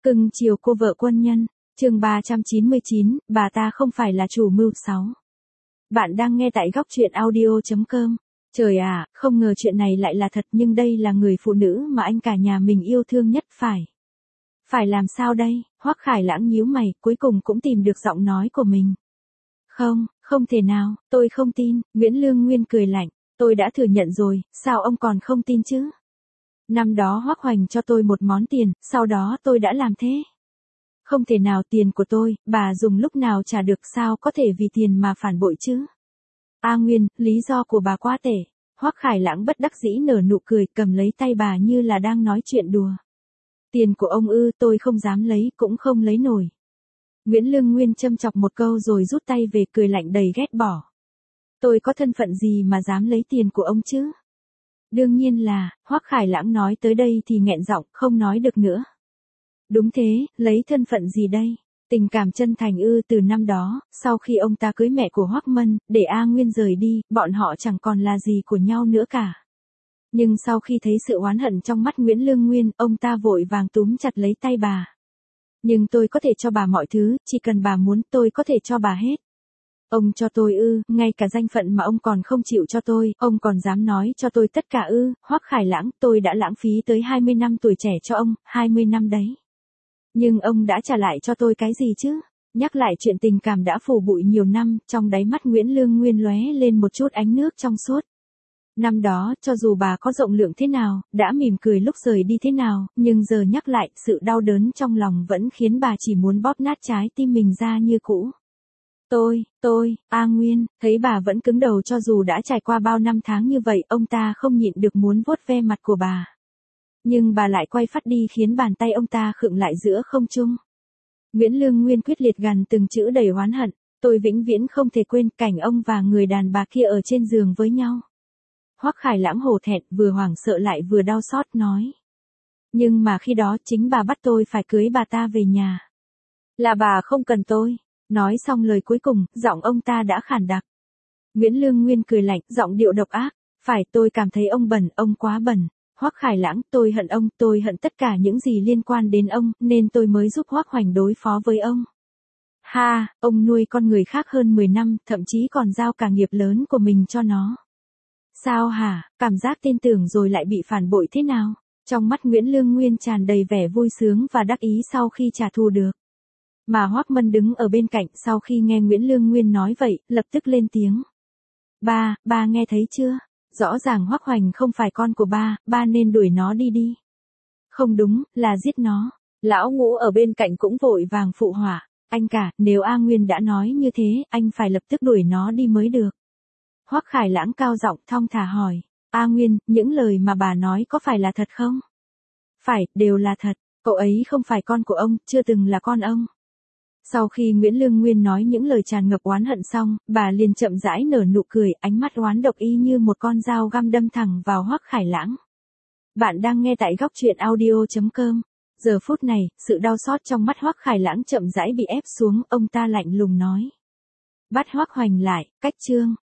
Cưng chiều cô vợ quân nhân, chương 399, bà ta không phải là chủ mưu 6. Bạn đang nghe tại góc truyện audio.com. Trời à, không ngờ chuyện này lại là thật, nhưng đây là người phụ nữ mà anh cả nhà mình yêu thương nhất phải. Phải làm sao đây? Hoắc Khải Lãng nhíu mày, cuối cùng cũng tìm được giọng nói của mình. Không thể nào, tôi không tin. Nguyễn Lương Nguyên cười lạnh, tôi đã thừa nhận rồi, sao ông còn không tin chứ? Năm đó Hoắc Hoành cho tôi một món tiền, sau đó tôi đã làm thế. Không thể nào, tiền của tôi, bà dùng lúc nào trả được, sao có thể vì tiền mà phản bội chứ? A Nguyên, lý do của bà quá tệ. Hoắc Khải Lãng bất đắc dĩ nở nụ cười, cầm lấy tay bà như là đang nói chuyện đùa. Tiền của ông ư? Tôi không dám lấy, cũng không lấy nổi. Nguyễn Lương Nguyên châm chọc một câu rồi rút tay về, cười lạnh đầy ghét bỏ. Tôi có thân phận gì mà dám lấy tiền của ông chứ? Đương nhiên là, Hoắc Khải Lãng nói tới đây thì nghẹn giọng, không nói được nữa. Đúng thế, lấy thân phận gì đây? Tình cảm chân thành ư? Từ năm đó, sau khi ông ta cưới mẹ của Hoắc Mân, để A Nguyên rời đi, bọn họ chẳng còn là gì của nhau nữa cả. Nhưng sau khi thấy sự oán hận trong mắt Nguyễn Lương Nguyên, ông ta vội vàng túm chặt lấy tay bà. Nhưng tôi có thể cho bà mọi thứ, chỉ cần bà muốn, tôi có thể cho bà hết. Ông cho tôi ư? Ngay cả danh phận mà ông còn không chịu cho tôi, ông còn dám nói cho tôi tất cả ư? Hoắc Khải Lãng, tôi đã lãng phí tới 20 năm tuổi trẻ cho ông, 20 năm đấy. Nhưng ông đã trả lại cho tôi cái gì chứ? Nhắc lại chuyện tình cảm đã phủ bụi nhiều năm, trong đáy mắt Nguyễn Lương Nguyên lóe lên một chút ánh nước trong suốt. Năm đó, cho dù bà có rộng lượng thế nào, đã mỉm cười lúc rời đi thế nào, nhưng giờ nhắc lại, sự đau đớn trong lòng vẫn khiến bà chỉ muốn bóp nát trái tim mình ra như cũ. A Nguyên, thấy bà vẫn cứng đầu cho dù đã trải qua bao năm tháng như vậy, ông ta không nhịn được muốn vuốt ve mặt của bà. Nhưng bà lại quay phát đi khiến bàn tay ông ta khựng lại giữa không trung. Nguyễn Lương Nguyên quyết liệt gằn từng chữ đầy oán hận, tôi vĩnh viễn không thể quên cảnh ông và người đàn bà kia ở trên giường với nhau. Hoắc Khải Lãng hổ thẹn, vừa hoảng sợ lại vừa đau xót nói. Nhưng mà khi đó chính bà bắt tôi phải cưới bà ta về nhà. Là bà không cần tôi. Nói xong lời cuối cùng, giọng ông ta đã khàn đặc. Nguyễn Lương Nguyên cười lạnh, giọng điệu độc ác. Phải, tôi cảm thấy ông bẩn, ông quá bẩn. Hoắc Khải Lãng, tôi hận ông, tôi hận tất cả những gì liên quan đến ông, nên tôi mới giúp Hoắc Hoành đối phó với ông. Ha, ông nuôi con người khác hơn 10 năm, thậm chí còn giao cả nghiệp lớn của mình cho nó. Sao hả? Cảm giác tin tưởng rồi lại bị phản bội thế nào? Trong mắt Nguyễn Lương Nguyên tràn đầy vẻ vui sướng và đắc ý sau khi trả thù được. Mà Hoắc Mân đứng ở bên cạnh sau khi nghe Nguyễn Lương Nguyên nói vậy, lập tức lên tiếng. Ba nghe thấy chưa? Rõ ràng Hoắc Hoành không phải con của ba nên đuổi nó đi. Không đúng, là giết nó. Lão Ngũ ở bên cạnh cũng vội vàng phụ họa. Anh cả, nếu A Nguyên đã nói như thế, anh phải lập tức đuổi nó đi mới được. Hoắc Khải Lãng cao giọng thong thả hỏi. A Nguyên, những lời mà bà nói có phải là thật không? Phải, đều là thật. Cậu ấy không phải con của ông, chưa từng là con ông. Sau khi Nguyễn Lương Nguyên nói những lời tràn ngập oán hận xong, bà liền chậm rãi nở nụ cười, ánh mắt oán độc y như một con dao găm đâm thẳng vào Hoắc Khải Lãng. Bạn đang nghe tại góc truyện audio.com. Giờ phút này, sự đau xót trong mắt Hoắc Khải Lãng chậm rãi bị ép xuống, ông ta lạnh lùng nói. Bắt Hoắc Hoành lại, cách chương.